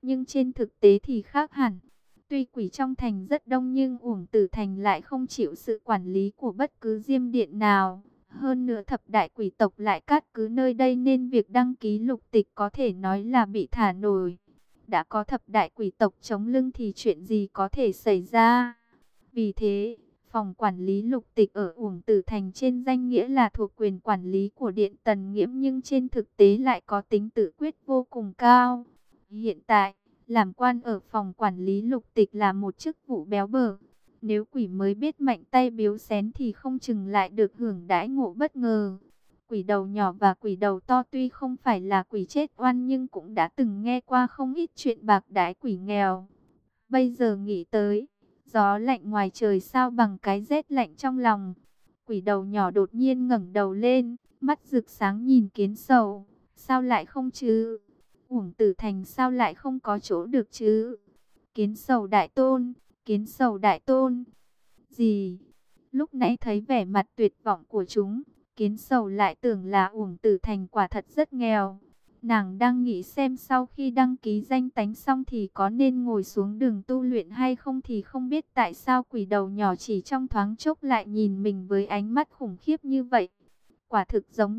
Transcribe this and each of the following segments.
Nhưng trên thực tế thì khác hẳn. Tuy quỷ trong thành rất đông nhưng Uổng Tử Thành lại không chịu sự quản lý của bất cứ diêm điện nào. Hơn nữa thập đại quỷ tộc lại cát cứ nơi đây nên việc đăng ký lục tịch có thể nói là bị thả nổi. Đã có thập đại quỷ tộc chống lưng thì chuyện gì có thể xảy ra. Vì thế, phòng quản lý lục tịch ở Uổng Tử Thành trên danh nghĩa là thuộc quyền quản lý của Điện Tần Nghiễm nhưng trên thực tế lại có tính tự quyết vô cùng cao. Hiện tại, làm quan ở phòng quản lý lục tịch là một chức vụ béo bở. Nếu quỷ mới biết mạnh tay biếu xén thì không chừng lại được hưởng đãi ngộ bất ngờ. Quỷ đầu nhỏ và quỷ đầu to tuy không phải là quỷ chết oan nhưng cũng đã từng nghe qua không ít chuyện bạc đãi quỷ nghèo. Bây giờ nghĩ tới, gió lạnh ngoài trời sao bằng cái rét lạnh trong lòng. Quỷ đầu nhỏ đột nhiên ngẩng đầu lên, mắt rực sáng nhìn Kiến Sầu. Sao lại không chứ? Uổng Tử Thành sao lại không có chỗ được chứ? Kiến Sầu đại tôn, Kiến Sầu đại tôn. Gì? Lúc nãy thấy vẻ mặt tuyệt vọng của chúng, Kiến Sầu lại tưởng là Uổng Tử Thành quả thật rất nghèo. Nàng đang nghĩ xem sau khi đăng ký danh tánh xong thì có nên ngồi xuống đường tu luyện hay không thì không biết tại sao quỷ đầu nhỏ chỉ trong thoáng chốc lại nhìn mình với ánh mắt khủng khiếp như vậy. Quả thực giống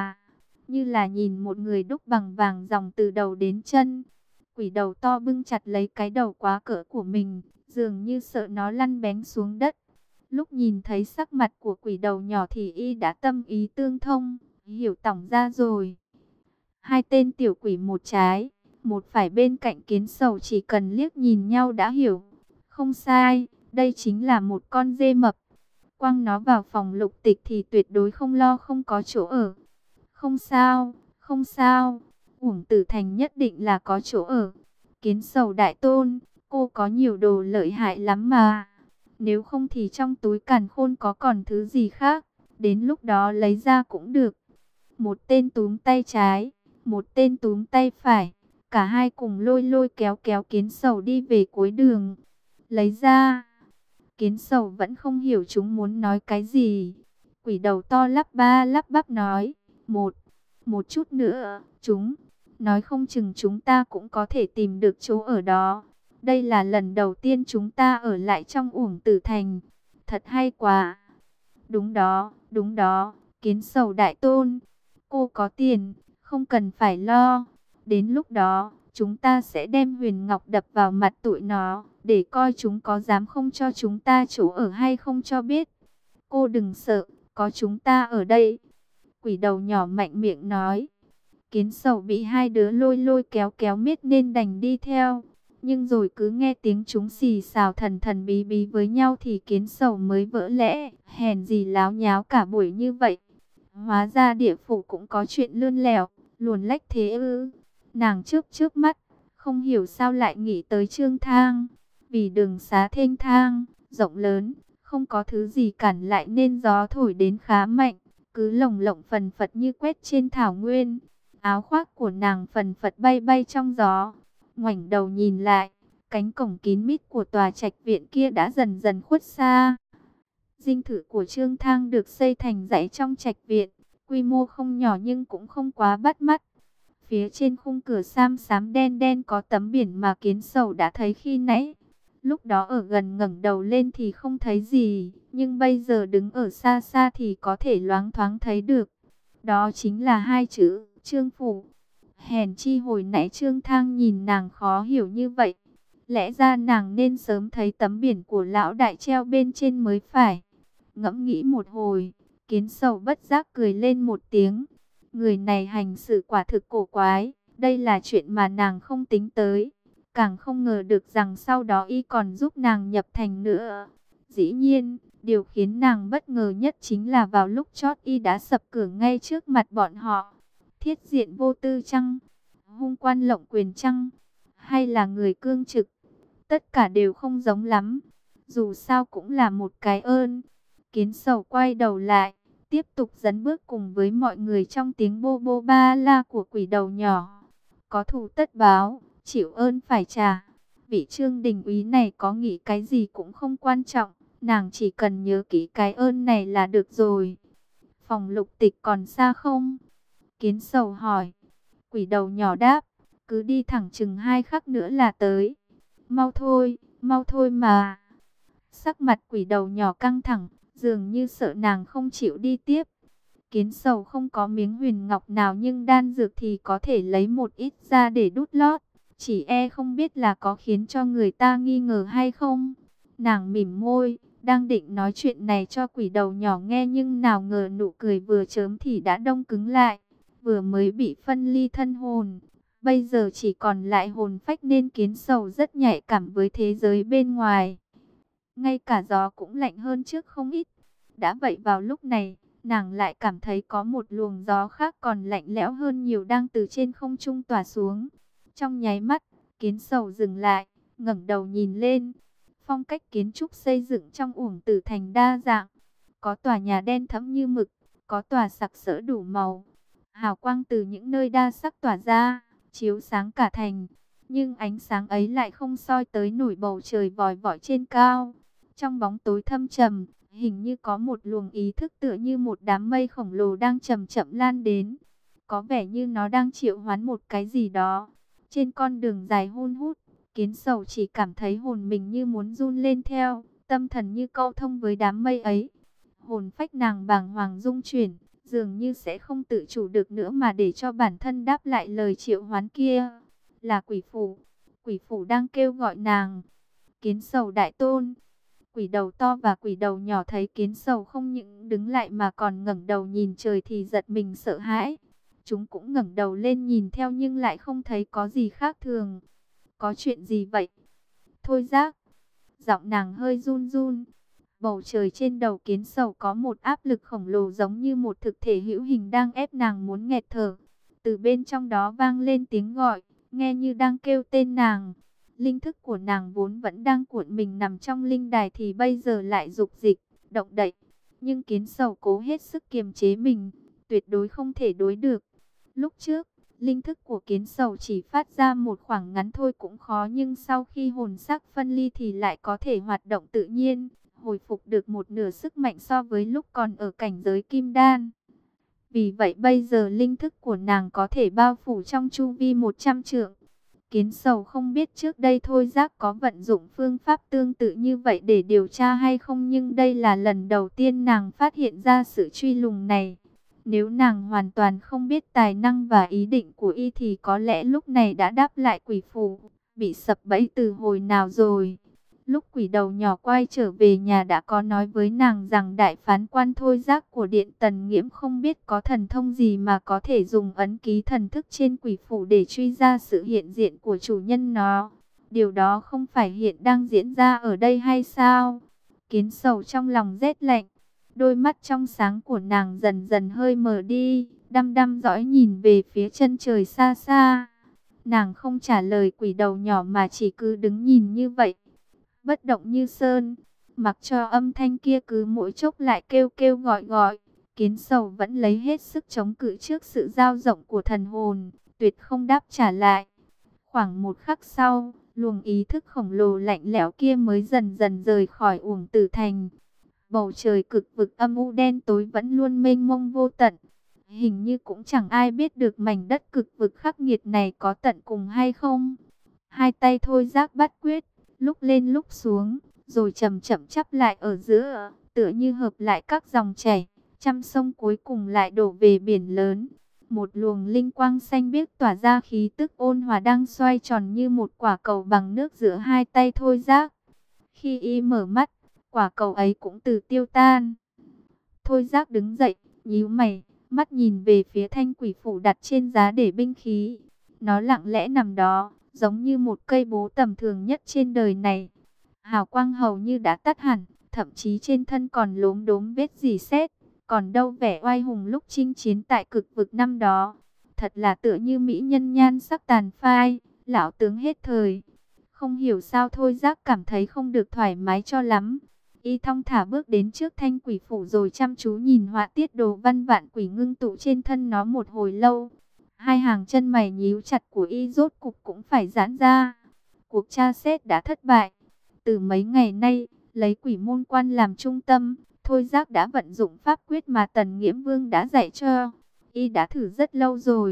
như là nhìn một người đúc bằng vàng ròng từ đầu đến chân. Quỷ đầu to bưng chặt lấy cái đầu quá cỡ của mình, dường như sợ nó lăn bánh xuống đất. Lúc nhìn thấy sắc mặt của quỷ đầu nhỏ thì y đã tâm ý tương thông, hiểu tổng ra rồi. Hai tên tiểu quỷ một trái, một phải bên cạnh Kiến Sầu chỉ cần liếc nhìn nhau đã hiểu. Không sai, đây chính là một con dê mập. Quăng nó vào phòng lục tịch thì tuyệt đối không lo không có chỗ ở. Không sao, không sao, Uổng Tử Thành nhất định là có chỗ ở. Kiến Sầu đại tôn, cô có nhiều đồ lợi hại lắm mà. Nếu không thì trong túi càn khôn có còn thứ gì khác, đến lúc đó lấy ra cũng được. Một tên túm tay trái, một tên túm tay phải, cả hai cùng lôi lôi kéo kéo Kiến Sầu đi về cuối đường. Lấy ra. Kiến Sầu vẫn không hiểu chúng muốn nói cái gì. Quỷ đầu to lắp ba lắp bắp nói, một chút nữa, nói không chừng chúng ta cũng có thể tìm được chỗ ở đó. Đây là lần đầu tiên chúng ta ở lại trong Uổng Tử Thành. Thật hay quá. Đúng đó, Kiến Sầu đại tôn. Cô có tiền, không cần phải lo. Đến lúc đó, chúng ta sẽ đem huyền ngọc đập vào mặt tụi nó, để coi chúng có dám không cho chúng ta chỗ ở hay không cho biết. Cô đừng sợ, có chúng ta ở đây. Quỷ đầu nhỏ mạnh miệng nói. Kiến Sầu bị hai đứa lôi lôi kéo kéo miết nên đành đi theo. Nhưng rồi cứ nghe tiếng chúng xì xào thần thần bí bí với nhau thì Kiến Sầu mới vỡ lẽ. Hèn gì láo nháo cả buổi như vậy. Hóa ra địa phủ cũng có chuyện lươn lẹo, luồn lách thế ư. Nàng trước mắt, không hiểu sao lại nghĩ tới Trương Thang. Vì đường xá thênh thang, rộng lớn, không có thứ gì cản lại nên gió thổi đến khá mạnh. Cứ lồng lộng phần phật như quét trên thảo nguyên. Áo khoác của nàng phần phật bay bay trong gió. Ngoảnh đầu nhìn lại, cánh cổng kín mít của tòa trạch viện kia đã dần dần khuất xa. Dinh thự của Trương Thang được xây thành dãy trong trạch viện, quy mô không nhỏ nhưng cũng không quá bắt mắt. Phía trên khung cửa sam xám đen đen có tấm biển mà Kiến Sầu đã thấy khi nãy. Lúc đó ở gần ngẩng đầu lên thì không thấy gì, nhưng bây giờ đứng ở xa xa thì có thể loáng thoáng thấy được. Đó chính là hai chữ Trương Phủ. Hèn chi hồi nãy Trương Thang nhìn nàng khó hiểu như vậy. Lẽ ra nàng nên sớm thấy tấm biển của lão đại treo bên trên mới phải. Ngẫm nghĩ một hồi, Kiến Sầu bất giác cười lên một tiếng. Người này hành sự quả thực cổ quái, đây là chuyện mà nàng không tính tới. Càng không ngờ được rằng sau đó y còn giúp nàng nhập thành nữa. Dĩ nhiên, điều khiến nàng bất ngờ nhất chính là vào lúc chót y đã sập cửa ngay trước mặt bọn họ. Thiết diện vô tư chăng? Hung quan lộng quyền chăng? Hay là người cương trực? Tất cả đều không giống lắm. Dù sao cũng là một cái ơn. Kiến Sầu quay đầu lại, tiếp tục dẫn bước cùng với mọi người trong tiếng bô bô ba la của quỷ đầu nhỏ. Có thù tất báo, chịu ơn phải trả. Vị Trương Đình úy này có nghĩ cái gì cũng không quan trọng, nàng chỉ cần nhớ kỹ cái ơn này là được rồi. Phòng lục tịch còn xa không? Kiến Sầu hỏi. Quỷ đầu nhỏ đáp, cứ đi thẳng chừng 2 khắc nữa là tới. Mau thôi mà. Sắc mặt quỷ đầu nhỏ căng thẳng, dường như sợ nàng không chịu đi tiếp. Kiến Sầu không có miếng huyền ngọc nào nhưng đan dược thì có thể lấy một ít ra để đút lót. Chỉ không biết là có khiến cho người ta nghi ngờ hay không. Nàng mỉm môi, đang định nói chuyện này cho quỷ đầu nhỏ nghe nhưng nào ngờ nụ cười vừa chớm thì đã đông cứng lại. Vừa mới bị phân ly thân hồn, bây giờ chỉ còn lại hồn phách nên Kiến Sầu rất nhạy cảm với thế giới bên ngoài. Ngay cả gió cũng lạnh hơn trước không ít. Đã vậy vào lúc này, nàng lại cảm thấy có một luồng gió khác còn lạnh lẽo hơn nhiều đang từ trên không trung tỏa xuống. Trong nháy mắt, Kiến Sầu dừng lại, ngẩng đầu nhìn lên. Phong cách kiến trúc xây dựng trong Uổng Tử Thành đa dạng. Có tòa nhà đen thẫm như mực, có tòa sặc sỡ đủ màu. Hào quang từ những nơi đa sắc tỏa ra, chiếu sáng cả thành. Nhưng ánh sáng ấy lại không soi tới nổi bầu trời vòi vọi trên cao. Trong bóng tối thâm trầm, hình như có một luồng ý thức tựa như một đám mây khổng lồ đang chậm chậm lan đến. Có vẻ như nó đang triệu hoán một cái gì đó. Trên con đường dài hun hút, Kiến Sầu chỉ cảm thấy hồn mình như muốn run lên theo, tâm thần như câu thông với đám mây ấy. Hồn phách nàng bàng hoàng rung chuyển, dường như sẽ không tự chủ được nữa mà để cho bản thân đáp lại lời triệu hoán kia. Là quỷ phủ đang kêu gọi nàng. Kiến Sầu đại tôn. Quỷ đầu to và quỷ đầu nhỏ thấy Kiến Sầu không những đứng lại mà còn ngẩng đầu nhìn trời thì giật mình sợ hãi. Chúng cũng ngẩng đầu lên nhìn theo nhưng lại không thấy có gì khác thường. Có chuyện gì vậy? Thôi Giác. Giọng nàng hơi run run. Bầu trời trên đầu Kiến Sầu có một áp lực khổng lồ giống như một thực thể hữu hình đang ép nàng muốn nghẹt thở. Từ bên trong đó vang lên tiếng gọi, nghe như đang kêu tên nàng. Linh thức của nàng vốn vẫn đang cuộn mình nằm trong linh đài thì bây giờ lại dục dịch, động đậy. Nhưng Kiến Sầu cố hết sức kiềm chế mình, tuyệt đối không thể đối được. Lúc trước, linh thức của Kiến Sầu chỉ phát ra một khoảng ngắn thôi cũng khó, nhưng sau khi hồn xác phân ly thì lại có thể hoạt động tự nhiên, hồi phục được một nửa sức mạnh so với lúc còn ở cảnh giới kim đan. Vì vậy bây giờ linh thức của nàng có thể bao phủ trong chu vi 100 trượng. Kiến Sầu không biết trước đây Thôi Giác có vận dụng phương pháp tương tự như vậy để điều tra hay không, nhưng đây là lần đầu tiên nàng phát hiện ra sự truy lùng này. Nếu nàng hoàn toàn không biết tài năng và ý định của y thì có lẽ lúc này đã đáp lại quỷ phủ, bị sập bẫy từ hồi nào rồi. Lúc quỷ đầu nhỏ quay trở về nhà đã có nói với nàng rằng đại phán quan Thôi Giác của Điện Tần Nghiễm không biết có thần thông gì mà có thể dùng ấn ký thần thức trên quỷ phủ để truy ra sự hiện diện của chủ nhân nó. Điều đó không phải hiện đang diễn ra ở đây hay sao? Kiến Sầu trong lòng rét lạnh, đôi mắt trong sáng của nàng dần dần hơi mờ đi, đăm đăm dõi nhìn về phía chân trời xa xa. Nàng không trả lời quỷ đầu nhỏ mà chỉ cứ đứng nhìn như vậy, bất động như sơn, mặc cho âm thanh kia cứ mỗi chốc lại kêu kêu gọi gọi. Kiến Sầu vẫn lấy hết sức chống cự trước sự dao động của thần hồn, tuyệt không đáp trả lại. Khoảng một khắc sau, luồng ý thức khổng lồ lạnh lẽo kia mới dần dần rời khỏi Uổng Tử Thành. Bầu trời cực vực âm u đen tối vẫn luôn mênh mông vô tận. Hình như cũng chẳng ai biết được mảnh đất cực vực khắc nghiệt này có tận cùng hay không. Hai tay Thôi Giác bắt quyết, lúc lên lúc xuống, rồi chậm chậm chắp lại ở giữa, tựa như hợp lại các dòng chảy, trăm sông cuối cùng lại đổ về biển lớn. Một luồng linh quang xanh biếc tỏa ra khí tức ôn hòa đang xoay tròn như một quả cầu bằng nước giữa hai tay Thôi Giác. Khi y mở mắt, quả cầu ấy cũng từ tiêu tan. Thôi Giác đứng dậy, nhíu mày, mắt nhìn về phía thanh quỷ phủ đặt trên giá để binh khí. Nó lặng lẽ nằm đó, giống như một cây bố tầm thường nhất trên đời này. Hào quang hầu như đã tắt hẳn, thậm chí trên thân còn lốm đốm vết rỉ sét, còn đâu vẻ oai hùng lúc chinh chiến tại cực vực năm đó. Thật là tựa như mỹ nhân nhan sắc tàn phai, lão tướng hết thời. Không hiểu sao Thôi Giác cảm thấy không được thoải mái cho lắm. Y thong thả bước đến trước thanh quỷ phủ rồi chăm chú nhìn họa tiết đồ văn vạn quỷ ngưng tụ trên thân nó một hồi lâu. Hai hàng chân mày nhíu chặt của y rốt cục cũng phải giãn ra. Cuộc tra xét đã thất bại. Từ mấy ngày nay, lấy quỷ môn quan làm trung tâm, Thôi Giác đã vận dụng pháp quyết mà Tần Nghiễm Vương đã dạy cho. Y đã thử rất lâu rồi,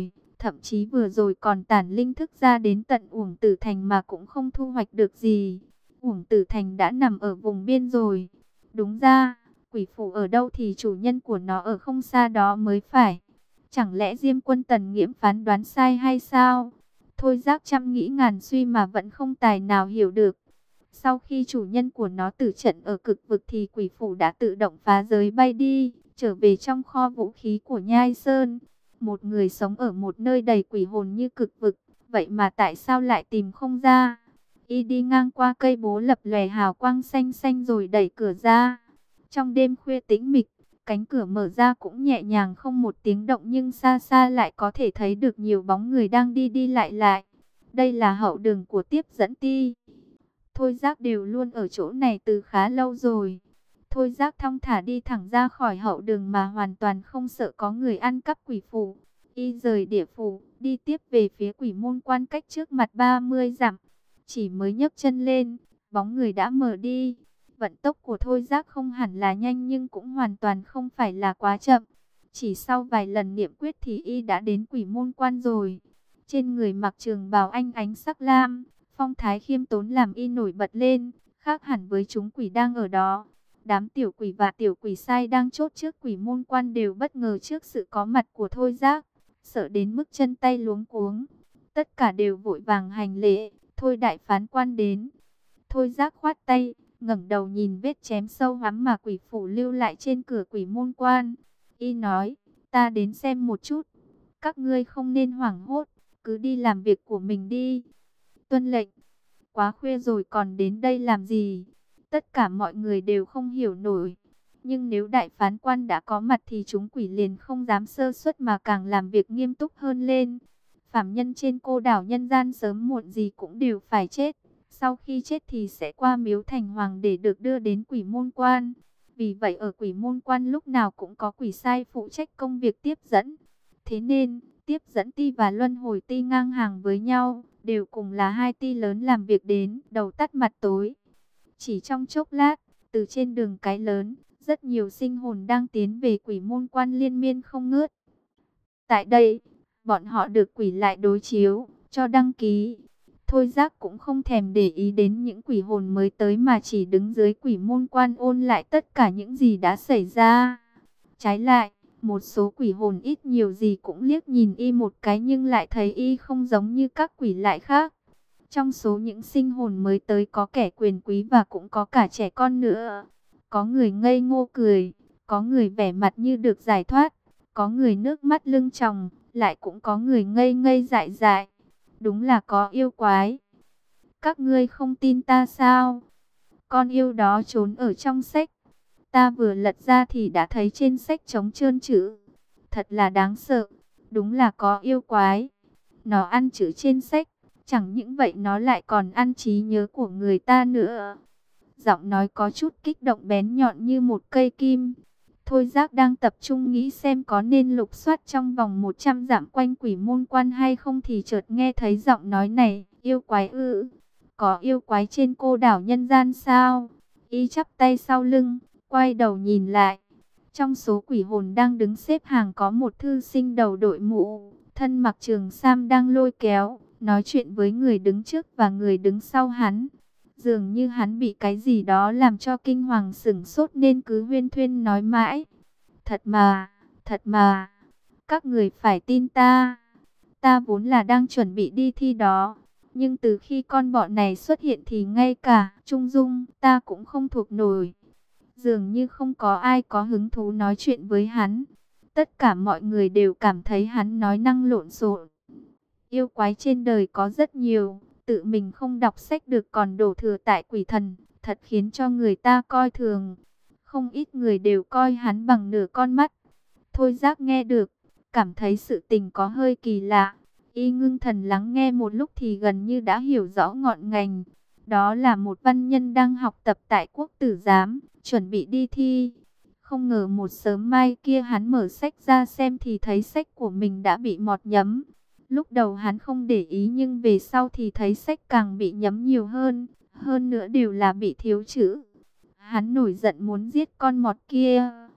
thậm chí vừa rồi còn tản linh thức ra đến tận Uổng Tử Thành mà cũng không thu hoạch được gì. Uổng Tử Thành đã nằm ở vùng biên rồi. Đúng ra, quỷ phủ ở đâu thì chủ nhân của nó ở không xa đó mới phải. Chẳng lẽ Diêm Quân Tần Nghiễm phán đoán sai hay sao? Thôi Giác trăm nghĩ ngàn suy mà vẫn không tài nào hiểu được. Sau khi chủ nhân của nó tử trận ở cực vực thì quỷ phủ đã tự động phá giới bay đi, trở về trong kho vũ khí của Nhai Sơn. Một người sống ở một nơi đầy quỷ hồn như cực vực, vậy mà tại sao lại tìm không ra? Y đi ngang qua cây bố lập lòe hào quang xanh xanh rồi đẩy cửa ra. Trong đêm khuya tĩnh mịch, cánh cửa mở ra cũng nhẹ nhàng không một tiếng động, nhưng xa xa lại có thể thấy được nhiều bóng người đang đi đi lại lại. Đây là hậu đường của tiếp dẫn ti. Thôi Giác đều luôn ở chỗ này từ khá lâu rồi. Thôi Giác thong thả đi thẳng ra khỏi hậu đường mà hoàn toàn không sợ có người ăn cắp quỷ phủ. Y rời địa phủ, đi tiếp về phía quỷ môn quan cách trước mặt 30 dặm. Chỉ mới nhấc chân lên, bóng người đã mở đi. Vận tốc của Thôi Giác không hẳn là nhanh nhưng cũng hoàn toàn không phải là quá chậm. Chỉ sau vài lần niệm quyết thì Y đã đến quỷ môn quan rồi. Trên người mặc trường bào anh ánh sắc lam, phong thái khiêm tốn làm Y nổi bật lên, khác hẳn với chúng quỷ đang ở đó. Đám tiểu quỷ và tiểu quỷ sai đang chốt trước quỷ môn quan đều bất ngờ trước sự có mặt của Thôi Giác, sợ đến mức chân tay luống cuống. Tất cả đều vội vàng hành lễ, Thôi đại phán quan đến. Thôi Giác khoát tay, ngẩng đầu nhìn vết chém sâu hoắm mà quỷ phủ lưu lại trên cửa quỷ môn quan. Y nói, ta đến xem một chút, các ngươi không nên hoảng hốt, cứ đi làm việc của mình đi. Tuân lệnh. Quá khuya rồi còn đến đây làm gì? Tất cả mọi người đều không hiểu nổi. Nhưng nếu đại phán quan đã có mặt thì chúng quỷ liền không dám sơ suất mà càng làm việc nghiêm túc hơn lên. Phàm nhân trên cô đảo nhân gian sớm muộn gì cũng đều phải chết. Sau khi chết thì sẽ qua miếu thành hoàng để được đưa đến quỷ môn quan. Vì vậy ở quỷ môn quan lúc nào cũng có quỷ sai phụ trách công việc tiếp dẫn. Thế nên, tiếp dẫn ti và luân hồi ti ngang hàng với nhau, đều cùng là hai ti lớn làm việc đến đầu tắt mặt tối. Chỉ trong chốc lát, từ trên đường cái lớn, rất nhiều sinh hồn đang tiến về quỷ môn quan liên miên không ngớt. Tại đây, bọn họ được quỷ lại đối chiếu, cho đăng ký. Thôi Giác cũng không thèm để ý đến những quỷ hồn mới tới mà chỉ đứng dưới quỷ môn quan ôn lại tất cả những gì đã xảy ra. Trái lại, một số quỷ hồn ít nhiều gì cũng liếc nhìn Y một cái nhưng lại thấy Y không giống như các quỷ lại khác. Trong số những sinh hồn mới tới có kẻ quyền quý và cũng có cả trẻ con nữa. Có người ngây ngô cười, có người vẻ mặt như được giải thoát, có người nước mắt lưng tròng, lại cũng có người ngây ngây dại dại. Đúng là có yêu quái. Các ngươi không tin ta sao? Con yêu đó trốn ở trong sách. Ta vừa lật ra thì đã thấy trên sách trống trơn chữ. Thật là đáng sợ. Đúng là có yêu quái. Nó ăn chữ trên sách. Chẳng những vậy nó lại còn ăn trí nhớ của người ta nữa. Giọng nói có chút kích động bén nhọn như một cây kim. Thôi Giác đang tập trung nghĩ xem có nên lục soát trong vòng 100 dặm quanh quỷ môn quan hay không thì chợt nghe thấy giọng nói này. Yêu quái ư? Có yêu quái trên cô đảo nhân gian sao? Y chắp tay sau lưng, quay đầu nhìn lại. Trong số quỷ hồn đang đứng xếp hàng có một thư sinh đầu đội mũ, thân mặc trường sam đang lôi kéo, nói chuyện với người đứng trước và người đứng sau hắn. Dường như hắn bị cái gì đó làm cho kinh hoàng sửng sốt nên cứ huyên thuyên nói mãi. Thật mà, các người phải tin ta. Ta vốn là đang chuẩn bị đi thi đó. Nhưng từ khi con bọn này xuất hiện thì ngay cả Trung Dung ta cũng không thuộc nổi. Dường như không có ai có hứng thú nói chuyện với hắn. Tất cả mọi người đều cảm thấy hắn nói năng lộn xộn. Yêu quái trên đời có rất nhiều, tự mình không đọc sách được còn đổ thừa tại quỷ thần, thật khiến cho người ta coi thường. Không ít người đều coi hắn bằng nửa con mắt. Thôi Giác nghe được, cảm thấy sự tình có hơi kỳ lạ. Y ngưng thần lắng nghe một lúc thì gần như đã hiểu rõ ngọn ngành. Đó là một văn nhân đang học tập tại Quốc Tử Giám, chuẩn bị đi thi. Không ngờ một sớm mai kia hắn mở sách ra xem thì thấy sách của mình đã bị mọt nhấm. Lúc đầu hắn không để ý nhưng về sau thì thấy sách càng bị nhấm nhiều hơn. Hơn nữa đều là bị thiếu chữ. Hắn nổi giận muốn giết con mọt kia.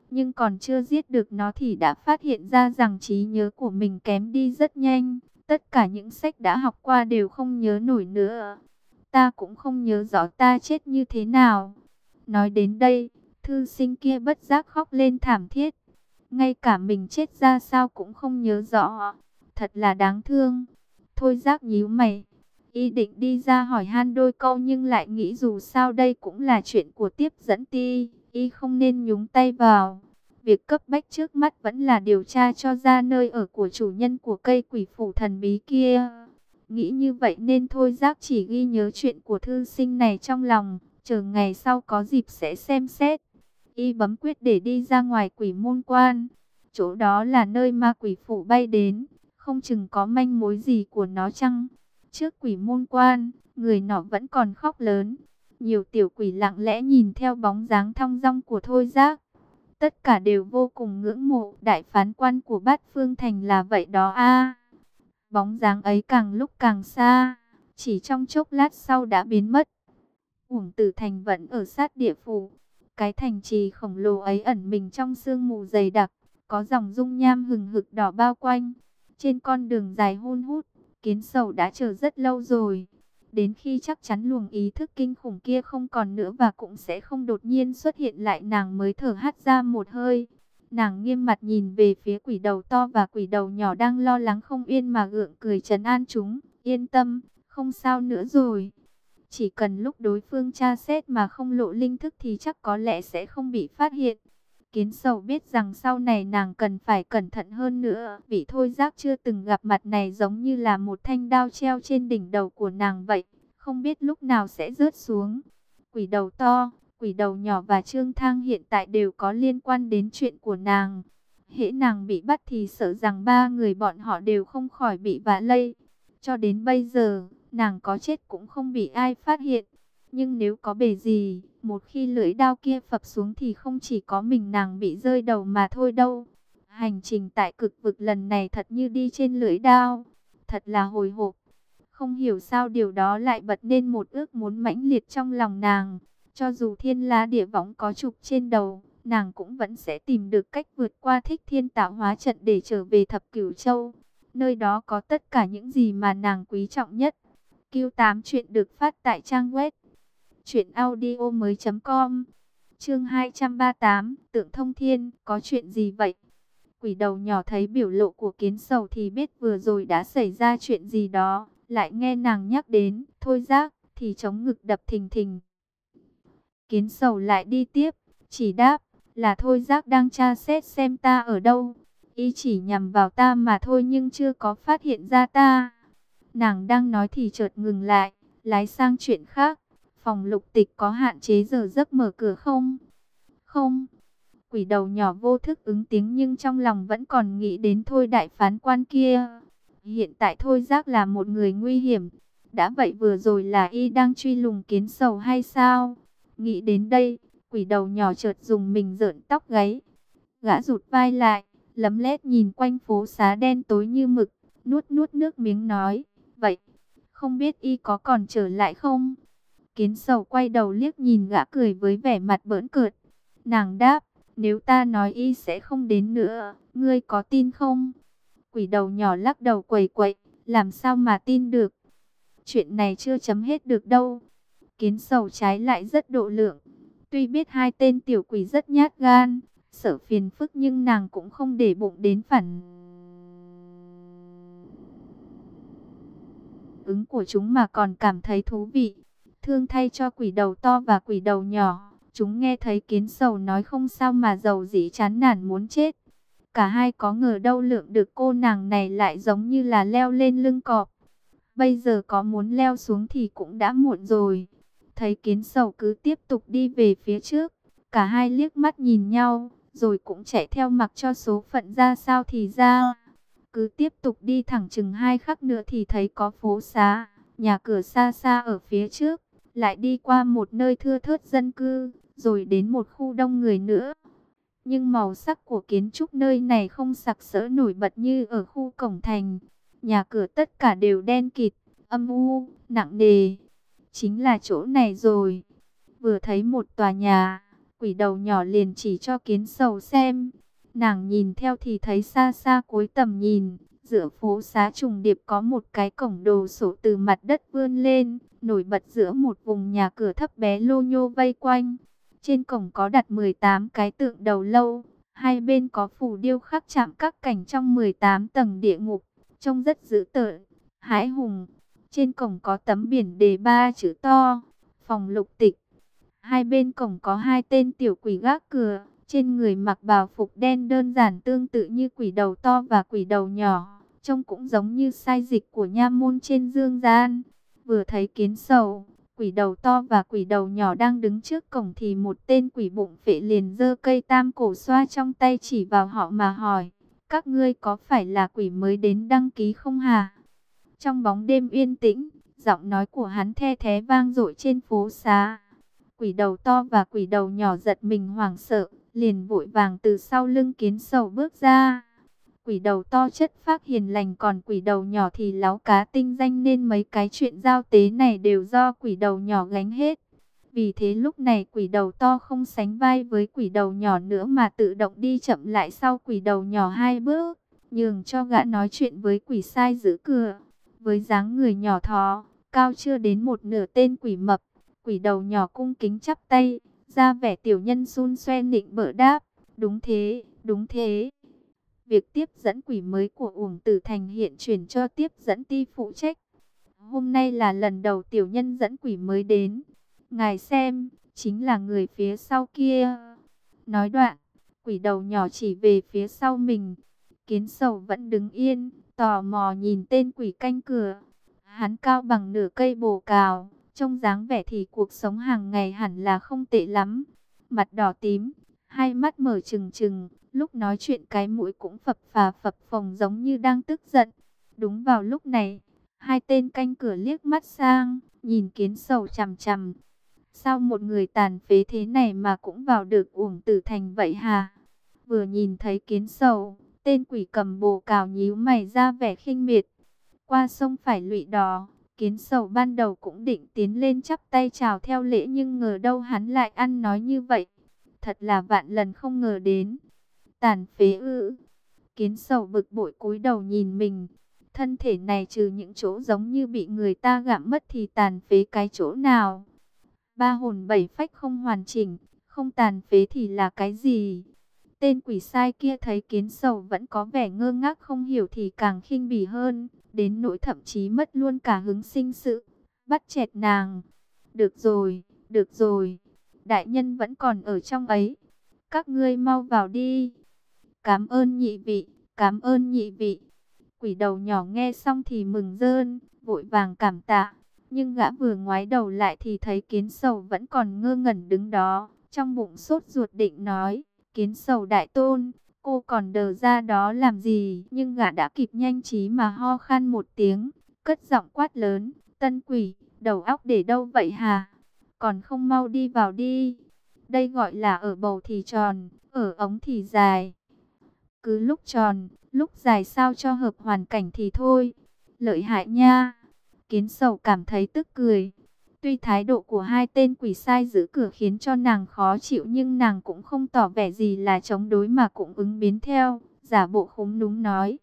Nhưng còn chưa giết được nó thì đã phát hiện ra rằng trí nhớ của mình kém đi rất nhanh. Tất cả những sách đã học qua đều không nhớ nổi nữa. Ta cũng không nhớ rõ ta chết như thế nào. Nói đến đây, thư sinh kia bất giác khóc lên thảm thiết. Ngay cả mình chết ra sao cũng không nhớ rõ. Thật là đáng thương. Thôi Giác nhíu mày. Y định đi ra hỏi han đôi câu nhưng lại nghĩ dù sao đây cũng là chuyện của tiếp dẫn ti. Y không nên nhúng tay vào. Việc cấp bách trước mắt vẫn là điều tra cho ra nơi ở của chủ nhân của cây quỷ phủ thần bí kia. Nghĩ như vậy nên Thôi Giác chỉ ghi nhớ chuyện của thư sinh này trong lòng. Chờ ngày sau có dịp sẽ xem xét. Y bấm quyết để đi ra ngoài quỷ môn quan. Chỗ đó là nơi ma quỷ phủ bay đến. Không chừng có manh mối gì của nó chăng? Trước quỷ môn quan, người nọ vẫn còn khóc lớn. Nhiều tiểu quỷ lặng lẽ nhìn theo bóng dáng thong dong của Thôi Giác. Tất cả đều vô cùng ngưỡng mộ. Đại phán quan của Bát Phương Thành là vậy đó a. Bóng dáng ấy càng lúc càng xa. Chỉ trong chốc lát sau đã biến mất. Uổng Tử Thành vẫn ở sát địa phủ. Cái thành trì khổng lồ ấy ẩn mình trong sương mù dày đặc. Có dòng dung nham hừng hực đỏ bao quanh. Trên con đường dài hun hút, Kiến Sầu đã chờ rất lâu rồi. Đến khi chắc chắn luồng ý thức kinh khủng kia không còn nữa và cũng sẽ không đột nhiên xuất hiện lại, nàng mới thở hắt ra một hơi. Nàng nghiêm mặt nhìn về phía quỷ đầu to và quỷ đầu nhỏ đang lo lắng không yên mà gượng cười trấn an chúng. Yên tâm, không sao nữa rồi. Chỉ cần lúc đối phương tra xét mà không lộ linh thức thì chắc có lẽ sẽ không bị phát hiện. Kiến Sầu biết rằng sau này nàng cần phải cẩn thận hơn nữa. Vị Thôi Giác chưa từng gặp mặt này giống như là một thanh đao treo trên đỉnh đầu của nàng vậy. Không biết lúc nào sẽ rớt xuống. Quỷ đầu to, quỷ đầu nhỏ và Trương Thang hiện tại đều có liên quan đến chuyện của nàng. Hễ nàng bị bắt thì sợ rằng ba người bọn họ đều không khỏi bị vạ lây. Cho đến bây giờ, nàng có chết cũng không bị ai phát hiện. Nhưng nếu có bề gì, một khi lưỡi đao kia phập xuống thì không chỉ có mình nàng bị rơi đầu mà thôi đâu. Hành trình tại cực vực lần này thật như đi trên lưỡi đao. Thật là hồi hộp. Không hiểu sao điều đó lại bật nên một ước muốn mãnh liệt trong lòng nàng. Cho dù thiên lá địa võng có trục trên đầu, nàng cũng vẫn sẽ tìm được cách vượt qua Thích Thiên Tạo Hóa Trận để trở về Thập Cửu Châu. Nơi đó có tất cả những gì mà nàng quý trọng nhất. Q8 chuyện được phát tại trang web truyệnaudiomoi.com. Chương 238, Tượng Thông Thiên, có chuyện gì vậy? Quỷ đầu nhỏ thấy biểu lộ của Kiến Sầu thì biết vừa rồi đã xảy ra chuyện gì đó, lại nghe nàng nhắc đến Thôi Giác thì chống ngực đập thình thình. Kiến Sầu lại đi tiếp, chỉ đáp là Thôi Giác đang tra xét xem ta ở đâu. Y chỉ nhằm vào ta mà thôi nhưng chưa có phát hiện ra ta. Nàng đang nói thì chợt ngừng lại, lái sang chuyện khác. Phòng Lục Tịch có hạn chế giờ giấc mở cửa không? Không. Quỷ đầu nhỏ vô thức ứng tiếng nhưng trong lòng vẫn còn nghĩ đến Thôi đại phán quan kia. Hiện tại Thôi Giác là một người nguy hiểm. Đã vậy vừa rồi là y đang truy lùng Kiến Sầu hay sao? Nghĩ đến đây, quỷ đầu nhỏ chợt dùng mình rợn tóc gáy. Gã rụt vai lại, lấm lét nhìn quanh phố xá đen tối như mực, nuốt nuốt nước miếng nói, vậy, không biết y có còn trở lại không? Kiến Sầu quay đầu liếc nhìn gã cười với vẻ mặt bỡn cợt. Nàng đáp, nếu ta nói y sẽ không đến nữa, ngươi có tin không? Quỷ đầu nhỏ lắc đầu quẩy quậy, làm sao mà tin được? Chuyện này chưa chấm hết được đâu. Kiến Sầu trái lại rất độ lượng. Tuy biết hai tên tiểu quỷ rất nhát gan, sợ phiền phức nhưng nàng cũng không để bụng đến phản ứng của chúng mà còn cảm thấy thú vị. Thương thay cho quỷ đầu to và quỷ đầu nhỏ, chúng nghe thấy Kiến Sầu nói không sao mà dầu dĩ chán nản muốn chết. Cả hai có ngờ đâu lượng được cô nàng này lại giống như là leo lên lưng cọp. Bây giờ có muốn leo xuống thì cũng đã muộn rồi. Thấy Kiến Sầu cứ tiếp tục đi về phía trước, cả hai liếc mắt nhìn nhau, rồi cũng chạy theo mặc cho số phận ra sao thì ra. Cứ tiếp tục đi thẳng chừng 2 khắc nữa thì thấy có phố xá, nhà cửa xa xa ở phía trước, lại đi qua một nơi thưa thớt dân cư, rồi đến một khu đông người nữa. Nhưng màu sắc của kiến trúc nơi này không sặc sỡ nổi bật như ở khu cổng thành. Nhà cửa tất cả đều đen kịt, âm u, nặng nề. Chính là chỗ này rồi. Vừa thấy một tòa nhà, Quỷ đầu nhỏ liền chỉ cho Kiến Sầu xem. Nàng nhìn theo thì thấy xa xa cuối tầm nhìn, giữa phố xá trùng điệp có một cái cổng đồ sộ từ mặt đất vươn lên, nổi bật giữa một vùng nhà cửa thấp bé lô nhô vây quanh. Trên cổng có đặt 18 cái tượng đầu lâu, hai bên có phù điêu khắc chạm các cảnh trong 18 tầng địa ngục, trông rất dữ tợn, hãi hùng. Trên cổng có tấm biển đề 3 chữ to, phòng lục tịch. Hai bên cổng có hai tên tiểu quỷ gác cửa, trên người mặc bào phục đen đơn giản tương tự như quỷ đầu to và quỷ đầu nhỏ, trông cũng giống như sai dịch của nha môn trên dương gian. Vừa thấy Kiến Sầu, quỷ đầu to và quỷ đầu nhỏ đang đứng trước cổng thì một tên quỷ bụng phệ liền giơ cây tam cổ xoa trong tay chỉ vào họ mà hỏi: các ngươi có phải là quỷ mới đến đăng ký không hả? Trong bóng đêm yên tĩnh, giọng nói của hắn the thé vang dội trên phố xá. Quỷ đầu to và quỷ đầu nhỏ giật mình hoảng sợ, liền vội vàng từ sau lưng Kiến Sầu bước ra. Quỷ đầu to chất phác hiền lành, còn quỷ đầu nhỏ thì láu cá tinh danh, nên mấy cái chuyện giao tế này đều do quỷ đầu nhỏ gánh hết. Vì thế lúc này quỷ đầu to không sánh vai với quỷ đầu nhỏ nữa mà tự động đi chậm lại sau quỷ đầu nhỏ 2 bước, nhường cho gã nói chuyện với quỷ sai giữ cửa. Với dáng người nhỏ thó, cao chưa đến một nửa tên quỷ mập, quỷ đầu nhỏ cung kính chắp tay, ra vẻ tiểu nhân xun xoe nịnh bợ đáp: đúng thế, đúng thế. Việc tiếp dẫn quỷ mới của Uổng Tử Thành hiện chuyển cho tiếp dẫn ti phụ trách. Hôm nay là lần đầu tiểu nhân dẫn quỷ mới đến. Ngài xem, chính là người phía sau kia. Nói đoạn, quỷ đầu nhỏ chỉ về phía sau mình. Kiến Sầu vẫn đứng yên, tò mò nhìn tên quỷ canh cửa. Hắn cao bằng nửa cây bồ cào, trông dáng vẻ thì cuộc sống hàng ngày hẳn là không tệ lắm. Mặt đỏ tím, hai mắt mở trừng trừng, lúc nói chuyện cái mũi cũng phập phà phập phồng giống như đang tức giận. Đúng vào lúc này, hai tên canh cửa liếc mắt sang, nhìn Kiến Sầu chằm chằm. Sao một người tàn phế thế này mà cũng vào được Uổng Tử Thành vậy hả? Vừa nhìn thấy Kiến Sầu, tên quỷ cầm bồ cào nhíu mày ra vẻ khinh miệt. Qua sông phải lụy đò, Kiến Sầu ban đầu cũng định tiến lên chắp tay chào theo lễ, nhưng ngờ đâu hắn lại ăn nói như vậy. Thật là vạn lần không ngờ đến. Tàn phế ư? Kiến Sầu bực bội cúi đầu nhìn mình. Thân thể này trừ những chỗ giống như bị người ta gặm mất thì tàn phế cái chỗ nào? Ba hồn bảy phách không hoàn chỉnh, không tàn phế thì là cái gì? Tên quỷ sai kia thấy Kiến Sầu vẫn có vẻ ngơ ngác không hiểu thì càng khinh bỉ hơn, đến nỗi thậm chí mất luôn cả hứng sinh sự, bắt chẹt nàng. Được rồi, đại nhân vẫn còn ở trong ấy. Các ngươi mau vào đi. Cảm ơn nhị vị, cảm ơn nhị vị. Quỷ đầu nhỏ nghe xong thì mừng rơn, vội vàng cảm tạ. Nhưng gã vừa ngoái đầu lại thì thấy Kiến Sầu vẫn còn ngơ ngẩn đứng đó, trong bụng sốt ruột định nói: Kiến Sầu đại tôn, cô còn đờ ra đó làm gì? Nhưng gã đã kịp nhanh trí mà ho khan một tiếng, cất giọng quát lớn: Tân quỷ, đầu óc để đâu vậy hả? Còn không mau đi vào đi. Đây gọi là ở bầu thì tròn, ở ống thì dài. Cứ lúc tròn, lúc dài sao cho hợp hoàn cảnh thì thôi. Lợi hại nha. Kiến Sầu cảm thấy tức cười. Tuy thái độ của hai tên quỷ sai giữ cửa khiến cho nàng khó chịu, nhưng nàng cũng không tỏ vẻ gì là chống đối mà cũng ứng biến theo, giả bộ khúm núm nói: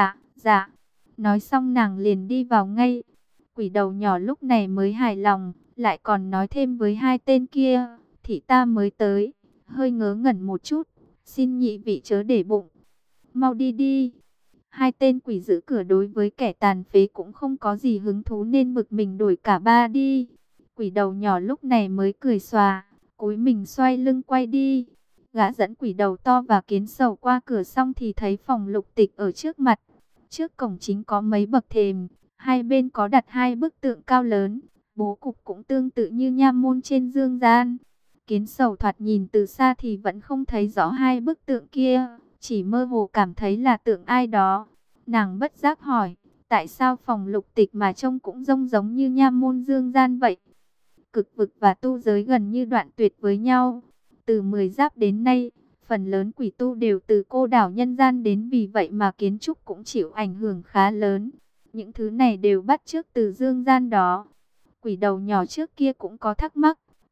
Dạ. Nói xong nàng liền đi vào ngay. Quỷ đầu nhỏ lúc này mới hài lòng, lại còn nói thêm với hai tên kia: Thì ta mới tới, hơi ngớ ngẩn một chút, xin nhị vị chớ để bụng. Mau đi đi. Hai tên quỷ giữ cửa đối với kẻ tàn phế cũng không có gì hứng thú nên bực mình đuổi cả ba đi. Quỷ đầu nhỏ lúc này mới cười xòa, cúi mình xoay lưng quay đi. Gã dẫn quỷ đầu to và Kiến Sầu qua cửa xong thì thấy phòng lục tịch ở trước mặt. Trước cổng chính có mấy bậc thềm, hai bên có đặt hai bức tượng cao lớn, bố cục cũng tương tự như nha môn trên dương gian. Kiến Sầu thoạt nhìn từ xa thì vẫn không thấy rõ hai bức tượng kia, chỉ mơ hồ cảm thấy là tượng ai đó. Nàng bất giác hỏi: tại sao phòng lục tịch mà trông cũng giống như nha môn dương gian vậy? Cực vực và tu giới gần như đoạn tuyệt với nhau. Từ 10 giáp đến nay, phần lớn quỷ tu đều từ cô đảo nhân gian đến, vì vậy mà kiến trúc cũng chịu ảnh hưởng khá lớn. Những thứ này đều bắt chước từ dương gian đó. Quỷ đầu nhỏ trước kia cũng có thắc mắc,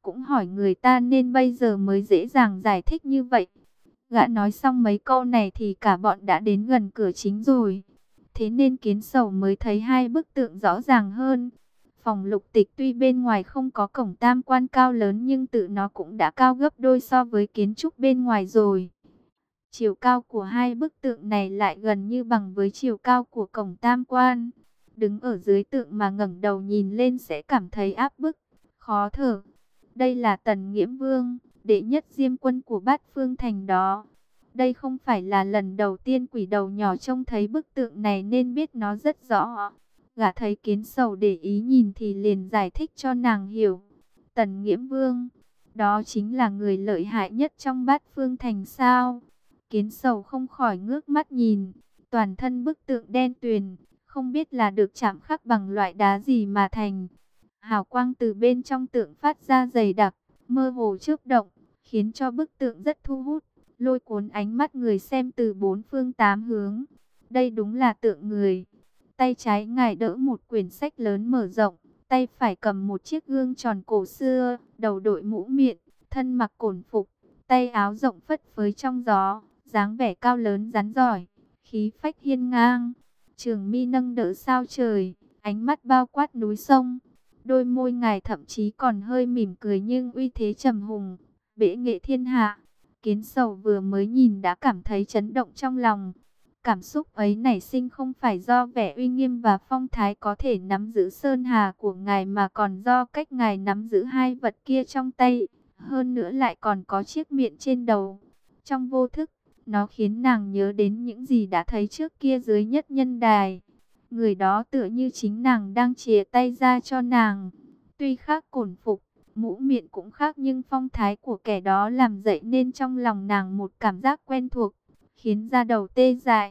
cũng hỏi người ta nên bây giờ mới dễ dàng giải thích như vậy. Gã nói xong mấy câu này thì cả bọn đã đến gần cửa chính rồi. Thế nên Kiến Sầu mới thấy hai bức tượng rõ ràng hơn. Phòng Lục Tịch tuy bên ngoài không có cổng tam quan cao lớn nhưng tự nó cũng đã cao gấp đôi so với kiến trúc bên ngoài rồi. Chiều cao của hai bức tượng này lại gần như bằng với chiều cao của cổng tam quan. Đứng ở dưới tượng mà ngẩng đầu nhìn lên sẽ cảm thấy áp bức, khó thở. Đây là Tần Nghiễm Vương, đệ nhất Diêm Quân của Bát Phương Thành đó. Đây không phải là lần đầu tiên Quỷ Đầu Nhỏ trông thấy bức tượng này nên biết nó rất rõ. Gã thấy Kiến Sầu để ý nhìn thì liền giải thích cho nàng hiểu. Tần Nghiễm Vương, đó chính là người lợi hại nhất trong Bát Phương Thành sao? Kiến Sầu không khỏi ngước mắt nhìn, toàn thân bức tượng đen tuyền, không biết là được chạm khắc bằng loại đá gì mà thành. Hào quang từ bên trong tượng phát ra dày đặc, mơ hồ chớp động, khiến cho bức tượng rất thu hút, lôi cuốn ánh mắt người xem từ bốn phương tám hướng. Đây đúng là tượng người. Tay trái ngài đỡ một quyển sách lớn mở rộng, tay phải cầm một chiếc gương tròn cổ xưa, đầu đội mũ miện, thân mặc cổn phục, tay áo rộng phất phới trong gió, dáng vẻ cao lớn rắn giỏi, khí phách hiên ngang. Trường mi nâng đỡ sao trời, ánh mắt bao quát núi sông. Đôi môi ngài thậm chí còn hơi mỉm cười nhưng uy thế trầm hùng, bệ nghệ thiên hạ. Kiến Sầu vừa mới nhìn đã cảm thấy chấn động trong lòng. Cảm xúc ấy nảy sinh không phải do vẻ uy nghiêm và phong thái có thể nắm giữ sơn hà của ngài mà còn do cách ngài nắm giữ hai vật kia trong tay. Hơn nữa lại còn có chiếc miện trên đầu. Trong vô thức, nó khiến nàng nhớ đến những gì đã thấy trước kia dưới Nhất Nhân Đài. Người đó tựa như chính nàng đang chìa tay ra cho nàng. Tuy khác cổn phục, mũ miện cũng khác nhưng phong thái của kẻ đó làm dậy nên trong lòng nàng một cảm giác quen thuộc, khiến da đầu tê dại.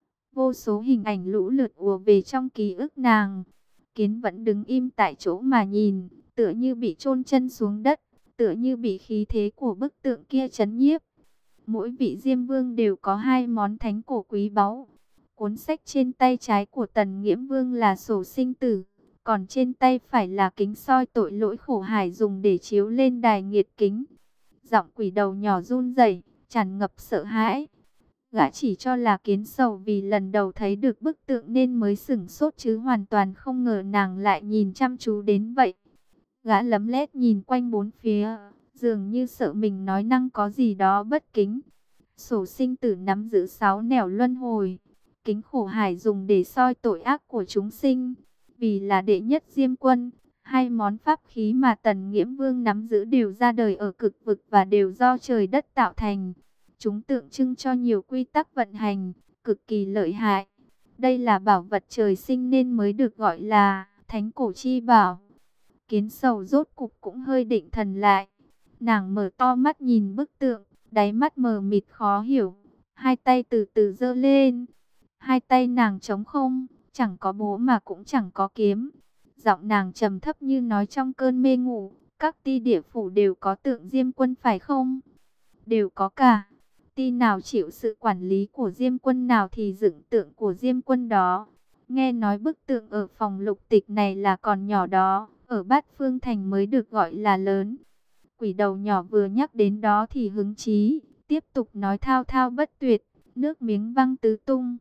Vô số hình ảnh lũ lượt ùa về trong ký ức nàng. Kiến vẫn đứng im tại chỗ mà nhìn, tựa như bị chôn chân xuống đất, tựa như bị khí thế của bức tượng kia chấn nhiếp. Mỗi vị Diêm Vương đều có hai món thánh cổ quý báu. Cuốn sách trên tay trái của Tần Nghiễm Vương là sổ sinh tử, còn trên tay phải là kính soi tội lỗi khổ hải dùng để chiếu lên đài nghiệt kính. Giọng Quỷ Đầu Nhỏ run rẩy, tràn ngập sợ hãi. Gã chỉ cho là Kiến Sầu vì lần đầu thấy được bức tượng nên mới sửng sốt chứ hoàn toàn không ngờ nàng lại nhìn chăm chú đến vậy. Gã lấm lét nhìn quanh bốn phía, dường như sợ mình nói năng có gì đó bất kính. Sổ sinh tử nắm giữ 6 nẻo luân hồi. Kính khổ hải dùng để soi tội ác của chúng sinh. Vì là đệ nhất Diêm Quân, hai món pháp khí mà Tần Nghiễm Vương nắm giữ đều ra đời ở cực vực và đều do trời đất tạo thành. Chúng tượng trưng cho nhiều quy tắc vận hành, cực kỳ lợi hại. Đây là bảo vật trời sinh nên mới được gọi là Thánh Cổ Chi Bảo. Kiến Sầu rốt cục cũng hơi định thần lại. Nàng mở to mắt nhìn bức tượng, đáy mắt mờ mịt khó hiểu. Hai tay từ từ giơ lên. Hai tay nàng trống không, chẳng có búa mà cũng chẳng có kiếm. Giọng nàng trầm thấp như nói trong cơn mê ngủ. Các ti địa phủ đều có tượng Diêm Quân phải không? Đều có cả. Ti nào chịu sự quản lý của Diêm Quân nào thì dựng tượng của Diêm Quân đó. Nghe nói bức tượng ở phòng Lục Tịch này là còn nhỏ đó, ở Bát Phương Thành mới được gọi là lớn. Quỷ Đầu Nhỏ vừa nhắc đến đó thì hứng chí, tiếp tục nói thao thao bất tuyệt, nước miếng văng tứ tung.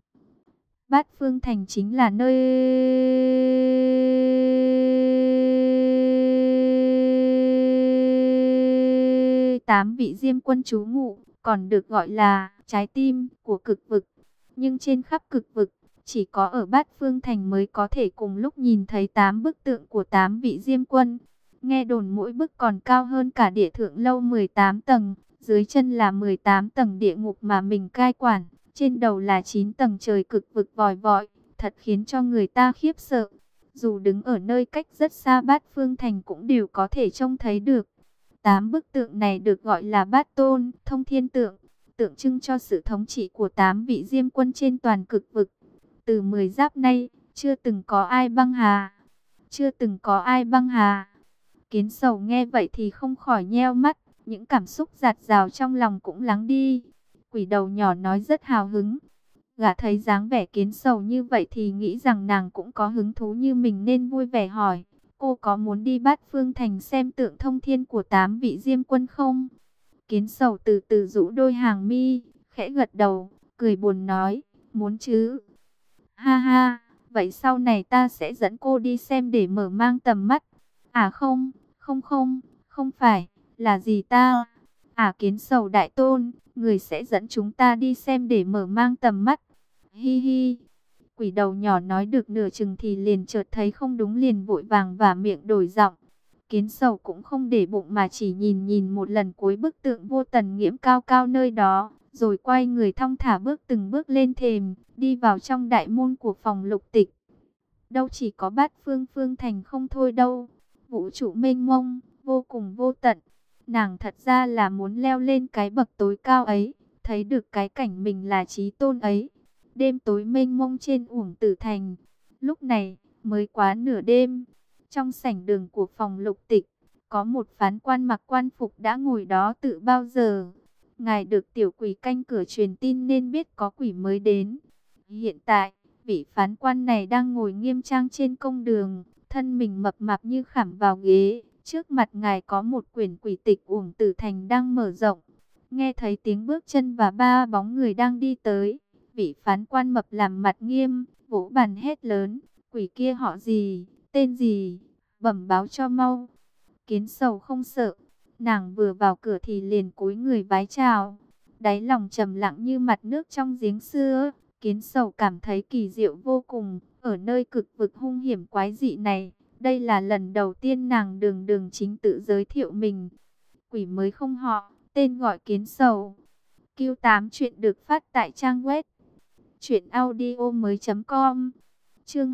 Bát Phương Thành chính là nơi 8 vị Diêm Quân trú ngụ, còn được gọi là trái tim của cực vực. Nhưng trên khắp cực vực, chỉ có ở Bát Phương Thành mới có thể cùng lúc nhìn thấy 8 bức tượng của 8 vị Diêm Quân. Nghe đồn mỗi bức còn cao hơn cả Địa Thượng Lâu 18 tầng, dưới chân là 18 tầng địa ngục mà mình cai quản, trên đầu là 9 tầng trời cực vực vòi vọi, thật khiến cho người ta khiếp sợ. Dù đứng ở nơi cách rất xa Bát Phương Thành cũng đều có thể trông thấy được. 8 bức tượng này được gọi là Bát Tôn, Thông Thiên Tượng, tượng trưng cho sự thống trị của 8 vị Diêm Quân trên toàn cực vực. Từ 10 giáp nay, chưa từng có ai băng hà. Chưa từng có ai băng hà. Kiến Sầu nghe vậy thì không khỏi nheo mắt, những cảm xúc dạt dào trong lòng cũng lắng đi. Quỷ Đầu Nhỏ nói rất hào hứng. Gã thấy dáng vẻ Kiến Sầu như vậy thì nghĩ rằng nàng cũng có hứng thú như mình nên vui vẻ hỏi. cô có muốn đi Bát Phương Thành xem tượng thông thiên của 8 vị Diêm Quân không? Kiến Sầu từ từ rũ đôi hàng mi, khẽ gật đầu, cười buồn nói, muốn chứ. Ha ha, vậy sau này ta sẽ dẫn cô đi xem để mở mang tầm mắt. À không, không phải, là gì ta? À Kiến Sầu đại tôn, người sẽ dẫn chúng ta đi xem để mở mang tầm mắt. Hi hi. Quỷ đầu nhỏ nói được nửa chừng thì liền chợt thấy không đúng, liền vội vàng và miệng đổi giọng. Kiến Sầu cũng không để bụng mà chỉ nhìn một lần cuối bức tượng Vô Tần Nghiễm cao cao nơi đó, rồi quay người thong thả bước từng bước lên thềm, đi vào trong đại môn của phòng Lục Tịch. Đâu chỉ có Bát Phương Phương Thành không thôi đâu, vũ trụ mênh mông, vô cùng vô tận. Nàng thật ra là muốn leo lên cái bậc tối cao ấy, thấy được cái cảnh mình là chí tôn ấy. Đêm tối mênh mông trên Uổng Tử Thành. Lúc này, mới quá nửa đêm, trong sảnh đường của phòng Lục Tịch, có một phán quan mặc quan phục đã ngồi đó tự bao giờ. Ngài được tiểu quỷ canh cửa truyền tin nên biết có quỷ mới đến. Hiện tại, vị phán quan này đang ngồi nghiêm trang trên công đường, thân mình mập mạp như khảm vào ghế. Trước mặt ngài có một quyển quỷ tịch Uổng Tử Thành đang mở rộng. Nghe thấy tiếng bước chân và ba bóng người đang đi tới, vị phán quan mập làm mặt nghiêm, vỗ bàn hét lớn, quỷ kia họ gì, tên gì, bẩm báo cho mau. Kiến Sầu không sợ, nàng vừa vào cửa thì liền cúi người vái chào, đáy lòng trầm lặng như mặt nước trong giếng xưa. Kiến Sầu cảm thấy kỳ diệu vô cùng, ở nơi cực vực hung hiểm quái dị này, đây là lần đầu tiên nàng đường đường chính tự giới thiệu mình. Quỷ mới không họ, tên gọi Kiến Sầu. Q8 chuyện được phát tại trang web truyệnaudiomoi.com. Chương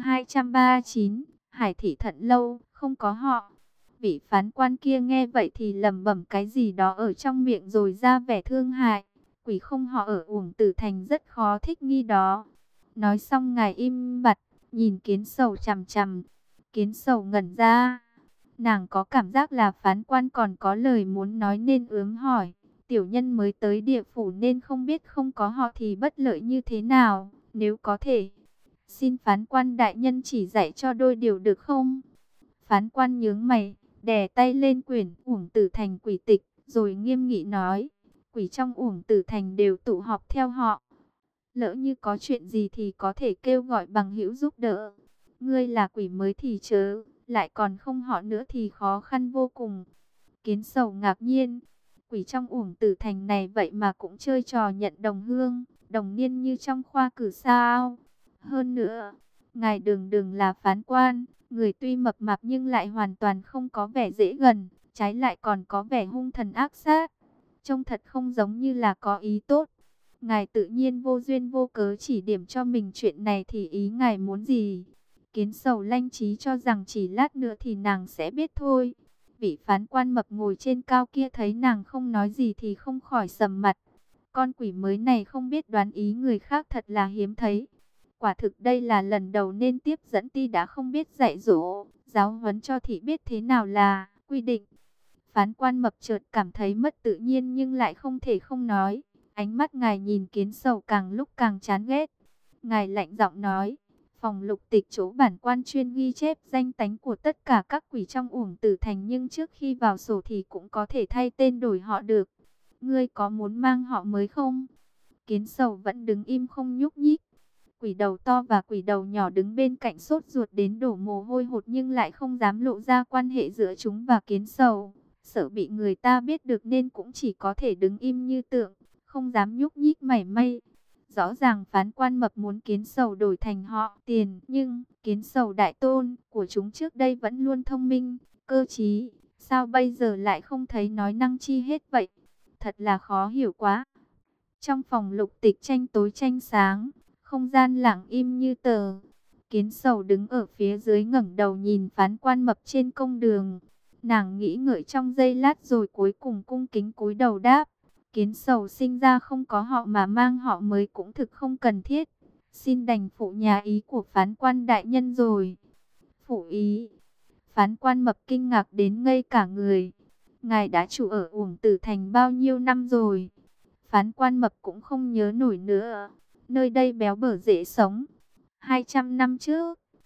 239, Hải Thị Thận Lâu, không có họ. Vị phán quan kia nghe vậy thì lẩm bẩm cái gì đó ở trong miệng rồi ra vẻ thương hại. Quỷ không họ ở Uổng Tử Thành rất khó thích nghi đó. Nói xong ngài im bặt, nhìn Kiến Sầu chằm chằm. Kiến Sầu ngẩn ra. Nàng có cảm giác là phán quan còn có lời muốn nói nên ướm hỏi. Tiểu nhân mới tới địa phủ nên không biết không có họ thì bất lợi như thế nào. Nếu có thể, xin phán quan đại nhân chỉ dạy cho đôi điều được không? Phán quan nhướng mày, đè tay lên quyển Uổng Tử Thành quỷ tịch, rồi nghiêm nghị nói, quỷ trong Uổng Tử Thành đều tụ họp theo họ. Lỡ như có chuyện gì thì có thể kêu gọi bằng hữu giúp đỡ. Ngươi là quỷ mới thì chớ, lại còn không họ nữa thì khó khăn vô cùng. Kiến Sầu ngạc nhiên, quỷ trong Uổng Tử Thành này vậy mà cũng chơi trò nhận đồng hương, đồng niên như trong khoa cử sao? Hơn nữa, ngài đường đường là phán quan, người tuy mập mạp nhưng lại hoàn toàn không có vẻ dễ gần, trái lại còn có vẻ hung thần ác sát. Trông thật không giống như là có ý tốt. Ngài tự nhiên vô duyên vô cớ chỉ điểm cho mình chuyện này thì ý ngài muốn gì? Kiến Sầu lanh trí cho rằng chỉ lát nữa thì nàng sẽ biết thôi. Vị phán quan mập ngồi trên cao kia thấy nàng không nói gì thì không khỏi sầm mặt. Con quỷ mới này không biết đoán ý người khác thật là hiếm thấy. Quả thực đây là lần đầu nên tiếp dẫn ti đã không biết dạy dỗ, giáo huấn cho thị biết thế nào là quy định. Phán quan mập chợt cảm thấy mất tự nhiên nhưng lại không thể không nói. Ánh mắt ngài nhìn Kiến Sầu càng lúc càng chán ghét. Ngài lạnh giọng nói, phòng Lục Tịch chỗ bản quan chuyên ghi chép danh tánh của tất cả các quỷ trong Uổng Tử Thành, nhưng trước khi vào sổ thì cũng có thể thay tên đổi họ được. Ngươi có muốn mang họ mới không? Kiến Sầu vẫn đứng im không nhúc nhích. Quỷ đầu to và quỷ đầu nhỏ đứng bên cạnh sốt ruột đến đổ mồ hôi hột nhưng lại không dám lộ ra quan hệ giữa chúng và Kiến Sầu. Sợ bị người ta biết được nên cũng chỉ có thể đứng im như tượng, không dám nhúc nhích mảy may. Rõ ràng phán quan mập muốn Kiến Sầu đổi thành họ Tiền, nhưng Kiến Sầu đại tôn của chúng trước đây vẫn luôn thông minh, cơ trí, sao bây giờ lại không thấy nói năng chi hết vậy? Thật là khó hiểu quá. Trong phòng Lục Tịch tranh tối tranh sáng, không gian lặng im như tờ. Kiến Sầu đứng ở phía dưới ngẩng đầu nhìn phán quan mập trên công đường. Nàng nghĩ ngợi trong giây lát rồi cuối cùng cung kính cúi đầu đáp. Kiến Sầu sinh ra không có họ mà mang họ mới cũng thực không cần thiết. Xin đành phụ nhà ý của phán quan đại nhân rồi. Phụ ý. Phán quan mập kinh ngạc đến ngây cả người. Ngài đã trụ ở Uổng Tử Thành bao nhiêu năm rồi? Phán quan mập cũng không nhớ nổi nữa. Nơi đây béo bở dễ sống. 200 năm trước,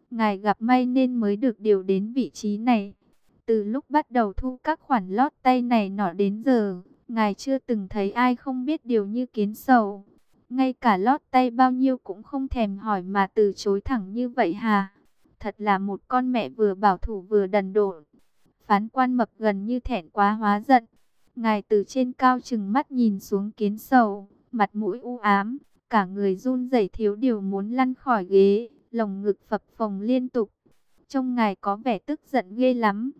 ngài gặp may nên mới được điều đến vị trí này. Từ lúc bắt đầu thu các khoản lót tay này nọ đến giờ, ngài chưa từng thấy ai không biết điều như Kiến Sầu. Ngay cả lót tay bao nhiêu cũng không thèm hỏi mà từ chối thẳng như vậy hả? Thật là một con mẹ vừa bảo thủ vừa đần độn. Phán quan mập gần như thẹn quá hóa giận. Ngài từ trên cao trừng mắt nhìn xuống Kiến Sầu, mặt mũi u ám, cả người run rẩy thiếu điều muốn lăn khỏi ghế, lồng ngực phập phồng liên tục. Trông ngài có vẻ tức giận ghê lắm.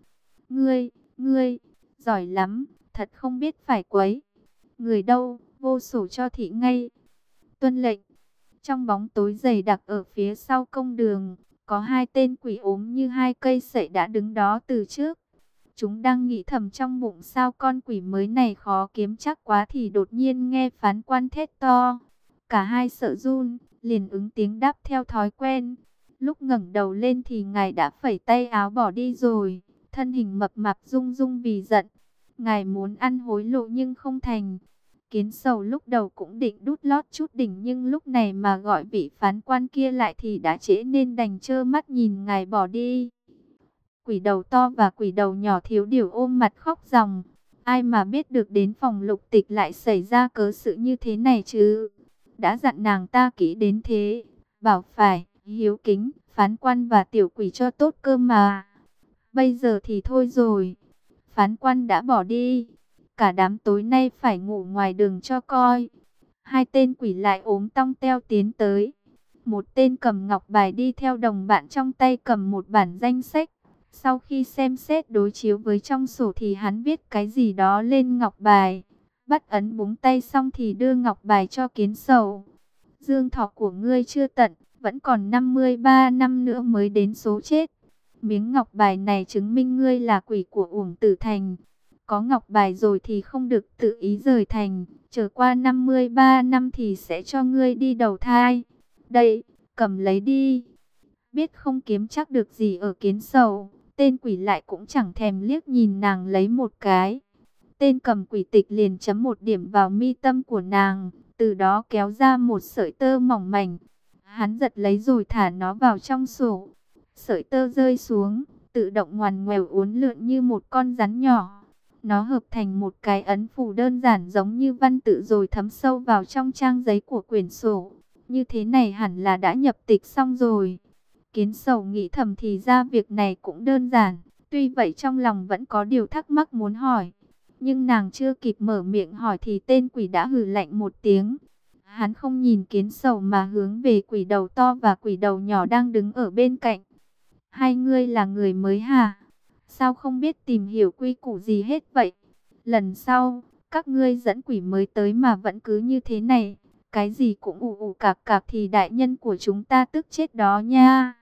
Ngươi, giỏi lắm, thật không biết phải quấy. Người đâu, vô sổ cho thị ngay. Tuân lệnh. Trong bóng tối dày đặc ở phía sau công đường, có hai tên quỷ ốm như hai cây sậy đã đứng đó từ trước. Chúng đang nghĩ thầm trong bụng sao con quỷ mới này khó kiếm chắc quá thì đột nhiên nghe phán quan thét to. Cả hai sợ run, liền ứng tiếng đáp theo thói quen. Lúc ngẩng đầu lên thì ngài đã phẩy tay áo bỏ đi rồi, thân hình mập mạp rung rung vì giận. Ngài muốn ăn hối lộ nhưng không thành. Kiến Sầu lúc đầu cũng định đút lót chút đỉnh nhưng lúc này mà gọi vị phán quan kia lại thì đã trễ nên đành trơ mắt nhìn ngài bỏ đi. Quỷ đầu to và quỷ đầu nhỏ thiếu điều ôm mặt khóc ròng. Ai mà biết được đến phòng Lục Tịch lại xảy ra cớ sự như thế này chứ. Đã dặn nàng ta kỹ đến thế, bảo phải hiếu kính phán quan và tiểu quỷ cho tốt cơ mà. Bây giờ thì thôi rồi, phán quan đã bỏ đi, cả đám tối nay phải ngủ ngoài đường cho coi. Hai tên quỷ lại ốm tong teo tiến tới. Một tên cầm ngọc bài đi theo đồng bạn trong tay cầm một bản danh sách. Sau khi xem xét đối chiếu với trong sổ thì hắn viết cái gì đó lên ngọc bài. Bắt ấn búng tay xong thì đưa ngọc bài cho Kiến Sầu. Dương thọ của ngươi chưa tận, vẫn còn 53 năm nữa mới đến số chết. Miếng ngọc bài này chứng minh ngươi là quỷ của Uổng Tử Thành. Có ngọc bài rồi thì không được tự ý rời thành. Chờ qua 53 năm thì sẽ cho ngươi đi đầu thai. Đây, cầm lấy đi. Biết không kiếm chắc được gì ở Kiến Sầu, tên quỷ lại cũng chẳng thèm liếc nhìn nàng lấy một cái. Tên cầm quỷ tịch liền chấm một điểm vào mi tâm của nàng, từ đó kéo ra một sợi tơ mỏng mảnh. Hắn giật lấy rồi thả nó vào trong sổ. Sợi tơ rơi xuống, tự động ngoằn ngoèo uốn lượn như một con rắn nhỏ. Nó hợp thành một cái ấn phù đơn giản giống như văn tự rồi thấm sâu vào trong trang giấy của quyển sổ. Như thế này hẳn là đã nhập tịch xong rồi. Kiến Sầu nghĩ thầm thì ra việc này cũng đơn giản. Tuy vậy trong lòng vẫn có điều thắc mắc muốn hỏi. Nhưng nàng chưa kịp mở miệng hỏi thì tên quỷ đã hừ lạnh một tiếng. Hắn không nhìn Kiến Sầu mà hướng về quỷ đầu to và quỷ đầu nhỏ đang đứng ở bên cạnh. Hai ngươi là người mới hả? Sao không biết tìm hiểu quy củ gì hết vậy? Lần sau, các ngươi dẫn quỷ mới tới mà vẫn cứ như thế này. Cái gì cũng ù ù cạc cạc thì đại nhân của chúng ta tức chết đó nha.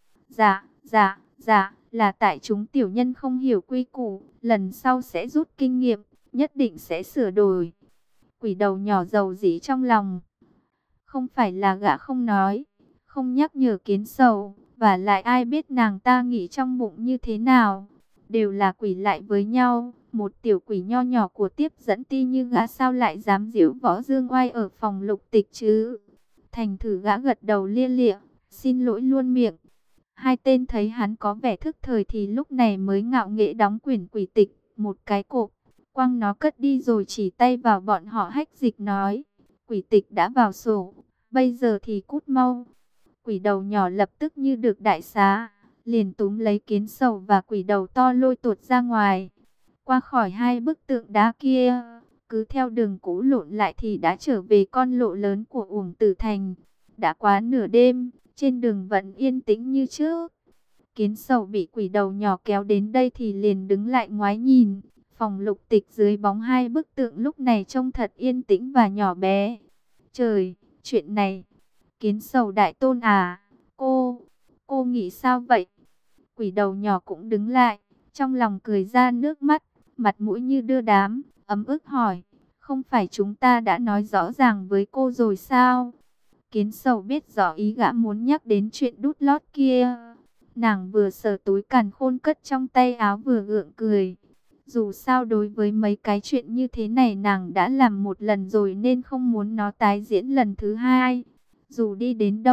Dạ, là tại chúng tiểu nhân không hiểu quy củ. Lần sau sẽ rút kinh nghiệm, nhất định sẽ sửa đổi. Quỷ đầu nhỏ dầu dĩ trong lòng. Không phải là gã không nói, không nhắc nhở Kiến Sầu. Và lại ai biết nàng ta nghĩ trong bụng như thế nào. Đều là quỷ lại với nhau. Một tiểu quỷ nho nhỏ của tiếp dẫn ti như gã sao lại dám giễu võ dương oai ở phòng Lục Tịch chứ. Thành thử gã gật đầu lia lịa, xin lỗi luôn miệng. Hai tên thấy hắn có vẻ thức thời thì lúc này mới ngạo nghễ đóng quyển quỷ tịch, một cái cộp, quăng nó cất đi rồi chỉ tay vào bọn họ hách dịch nói. Quỷ tịch đã vào sổ, bây giờ thì cút mau. Quỷ đầu nhỏ lập tức như được đại xá, liền túm lấy Kiến Sầu và quỷ đầu to lôi tuột ra ngoài. Qua khỏi hai bức tượng đá kia, cứ theo đường cũ lộn lại thì đã trở về con lộ lớn của Uổng Tử Thành. Đã quá nửa đêm, trên đường vẫn yên tĩnh như trước. Kiến Sầu bị quỷ đầu nhỏ kéo đến đây thì liền đứng lại ngoái nhìn. Phòng Lục Tịch dưới bóng hai bức tượng lúc này trông thật yên tĩnh và nhỏ bé. Trời, chuyện này, Kiến Sầu đại tôn à, cô nghĩ sao vậy? Quỷ đầu nhỏ cũng đứng lại, trong lòng cười ra nước mắt, mặt mũi như đưa đám, ấm ức hỏi, không phải chúng ta đã nói rõ ràng với cô rồi sao? Kiến Sầu biết rõ ý gã muốn nhắc đến chuyện đút lót kia. Nàng vừa sờ túi càn khôn cất trong tay áo vừa gượng cười. Dù sao đối với mấy cái chuyện như thế này nàng đã làm một lần rồi nên không muốn nó tái diễn lần thứ hai. Dù đi đến đâu,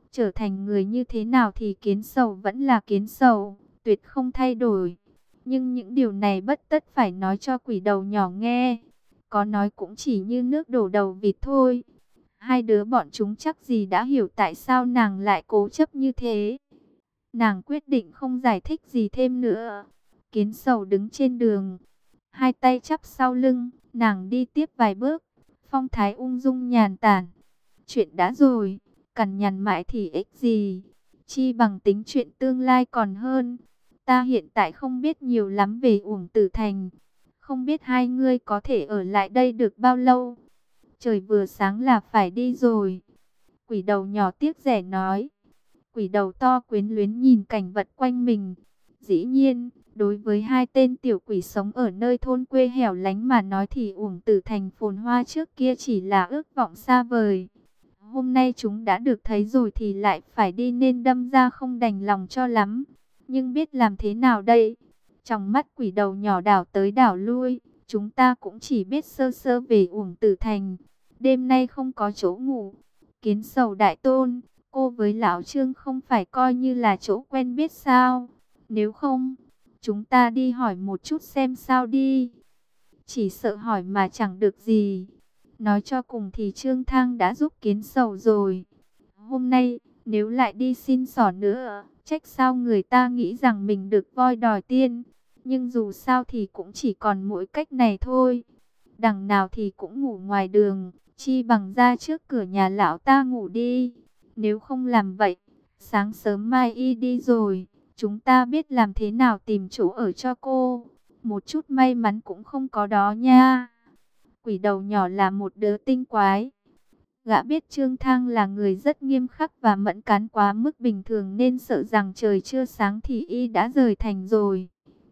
Trở thành người như thế nào thì Kiến Sầu vẫn là Kiến Sầu, tuyệt không thay đổi. Nhưng những điều này bất tất phải nói cho quỷ đầu nhỏ nghe. Có nói cũng chỉ như nước đổ đầu vịt thôi. Hai đứa bọn chúng chắc gì đã hiểu tại sao nàng lại cố chấp như thế. Nàng quyết định không giải thích gì thêm nữa. Kiến Sầu đứng trên đường, hai tay chắp sau lưng, nàng đi tiếp vài bước, phong thái ung dung nhàn tản. Chuyện đã rồi, cằn nhằn mãi thì ích gì, chi bằng tính chuyện tương lai còn hơn. Ta hiện tại không biết nhiều lắm về Uổng Tử Thành, không biết hai ngươi có thể ở lại đây được bao lâu. Trời vừa sáng là phải đi rồi. Quỷ đầu nhỏ tiếc rẻ nói. Quỷ đầu to quyến luyến nhìn cảnh vật quanh mình. Dĩ nhiên, đối với hai tên tiểu quỷ sống ở nơi thôn quê hẻo lánh mà nói thì Uổng Tử Thành phồn hoa trước kia chỉ là ước vọng xa vời. Hôm nay chúng đã được thấy rồi thì lại phải đi nên đâm ra không đành lòng cho lắm. Nhưng biết làm thế nào đây? Trong mắt quỷ đầu nhỏ đảo tới đảo lui, chúng ta cũng chỉ biết sơ sơ về Uổng Tử Thành. Đêm nay không có chỗ ngủ. Kiến Sầu đại tôn, cô với lão Trương không phải coi như là chỗ quen biết sao? Nếu không, chúng ta đi hỏi một chút xem sao đi. Chỉ sợ hỏi mà chẳng được gì. Nói cho cùng thì Trương Thang đã giúp Kiến Sầu rồi. Hôm nay, nếu lại đi xin xỏ nữa, trách sao người ta nghĩ rằng mình được voi đòi tiên. Nhưng dù sao thì cũng chỉ còn mỗi cách này thôi. Đằng nào thì cũng ngủ ngoài đường, chi bằng ra trước cửa nhà lão ta ngủ đi. Nếu không làm vậy, sáng sớm mai y đi rồi, chúng ta biết làm thế nào tìm chỗ ở cho cô. Một chút may mắn cũng không có đó nha. Quỷ đầu nhỏ là một đứa tinh quái. Gã biết Trương Thang là người rất nghiêm khắc và mẫn cán quá mức bình thường nên sợ rằng trời chưa sáng thì y đã rời thành rồi.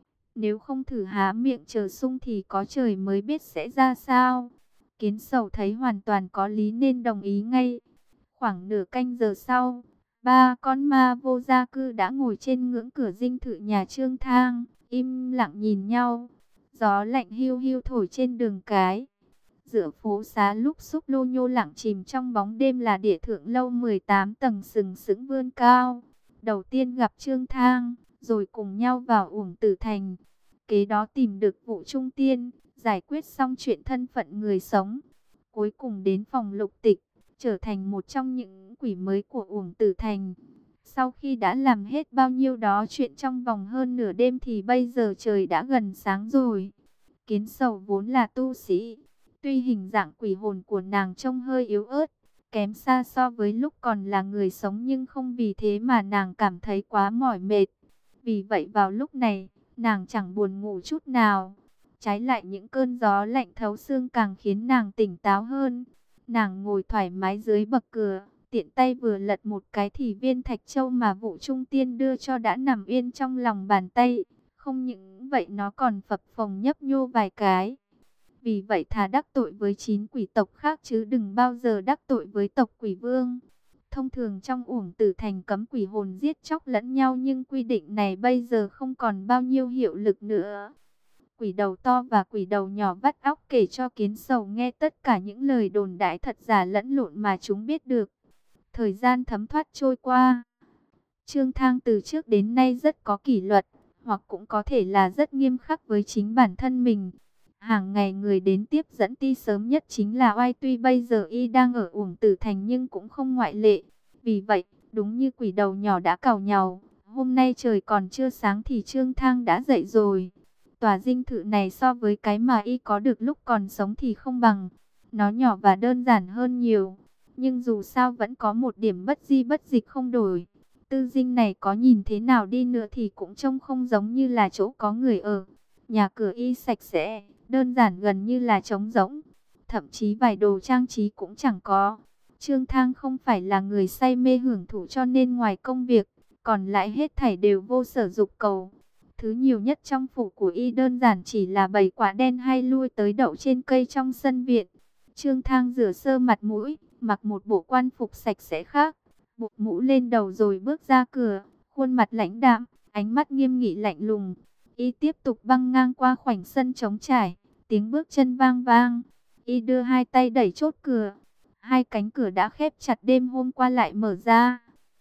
Nếu không thử há miệng chờ sung thì có trời mới biết sẽ ra sao. Kiến Sầu thấy hoàn toàn có lý nên đồng ý ngay. Khoảng nửa canh giờ sau, ba con ma vô gia cư đã ngồi trên ngưỡng cửa dinh thự nhà Trương Thang, im lặng nhìn nhau. Gió lạnh hiu hiu thổi trên đường cái. Giữa phố xá lúc xúc lô nhô lặng chìm trong bóng đêm là địa thượng lâu 18 tầng sừng sững vươn cao. Đầu tiên gặp Trương Thang, rồi cùng nhau vào Uổng Tử Thành. Kế đó tìm được vụ trung tiên, giải quyết xong chuyện thân phận người sống. Cuối cùng đến phòng lục tịch, trở thành một trong những quỷ mới của Uổng Tử Thành. Sau khi đã làm hết bao nhiêu đó chuyện trong vòng hơn nửa đêm thì bây giờ trời đã gần sáng rồi. Kiến Sầu vốn là tu sĩ. Tuy hình dạng quỷ hồn của nàng trông hơi yếu ớt, kém xa so với lúc còn là người sống nhưng không vì thế mà nàng cảm thấy quá mỏi mệt. Vì vậy vào lúc này, nàng chẳng buồn ngủ chút nào. Trái lại những cơn gió lạnh thấu xương càng khiến nàng tỉnh táo hơn. Nàng ngồi thoải mái dưới bậc cửa, tiện tay vừa lật một cái thì viên thạch châu mà vụ trung tiên đưa cho đã nằm yên trong lòng bàn tay. Không những vậy nó còn phập phồng nhấp nhô vài cái. Vì vậy thà đắc tội với 9 quỷ tộc khác chứ đừng bao giờ đắc tội với tộc quỷ vương. Thông thường trong Uổng Tử Thành cấm quỷ hồn giết chóc lẫn nhau nhưng quy định này bây giờ không còn bao nhiêu hiệu lực nữa. Quỷ đầu to và quỷ đầu nhỏ vắt óc kể cho Kiến Sầu nghe tất cả những lời đồn đại thật giả lẫn lộn mà chúng biết được. Thời gian thấm thoát trôi qua. Trương Thang từ trước đến nay rất có kỷ luật, hoặc cũng có thể là rất nghiêm khắc với chính bản thân mình. Hàng ngày người đến tiếp dẫn ti sớm nhất chính là Oai, tuy bây giờ y đang ở Uổng Tử Thành nhưng cũng không ngoại lệ. Vì vậy, đúng như quỷ đầu nhỏ đã càu nhàu, hôm nay trời còn chưa sáng thì Trương Thang đã dậy rồi. Tòa dinh thự này so với cái mà y có được lúc còn sống thì không bằng. Nó nhỏ và đơn giản hơn nhiều, nhưng dù sao vẫn có một điểm bất di bất dịch không đổi. Tư dinh này có nhìn thế nào đi nữa thì cũng trông không giống như là chỗ có người ở. Nhà cửa y sạch sẽ, đơn giản gần như là trống rỗng. Thậm chí vài đồ trang trí cũng chẳng có. Trương Thang không phải là người say mê hưởng thụ cho nên ngoài công việc, còn lại hết thảy đều vô sở dục cầu. Thứ nhiều nhất trong phủ của y đơn giản chỉ là bầy quả đen hay lui tới đậu trên cây trong sân viện. Trương Thang rửa sơ mặt mũi, mặc một bộ quan phục sạch sẽ khác, buộc mũ lên đầu rồi bước ra cửa, khuôn mặt lãnh đạm, ánh mắt nghiêm nghị lạnh lùng. Y tiếp tục băng ngang qua khoảnh sân trống trải, tiếng bước chân vang vang. Y đưa hai tay đẩy chốt cửa, hai cánh cửa đã khép chặt đêm hôm qua lại mở ra.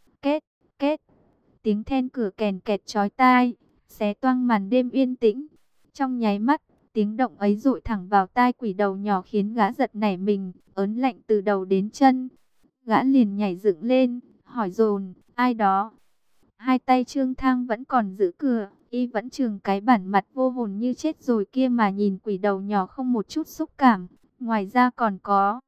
tiếng then cửa kèn kẹt chói tai, xé toang màn đêm yên tĩnh. Trong nháy mắt, tiếng động ấy dội thẳng vào tai quỷ đầu nhỏ khiến gã giật nảy mình, ớn lạnh từ đầu đến chân. Gã liền nhảy dựng lên, hỏi dồn, ai đó? Hai tay Trương Thang vẫn còn giữ cửa, y vẫn chừng cái bản mặt vô hồn như chết rồi kia mà nhìn quỷ đầu nhỏ không một chút xúc cảm. Ngoài ra còn có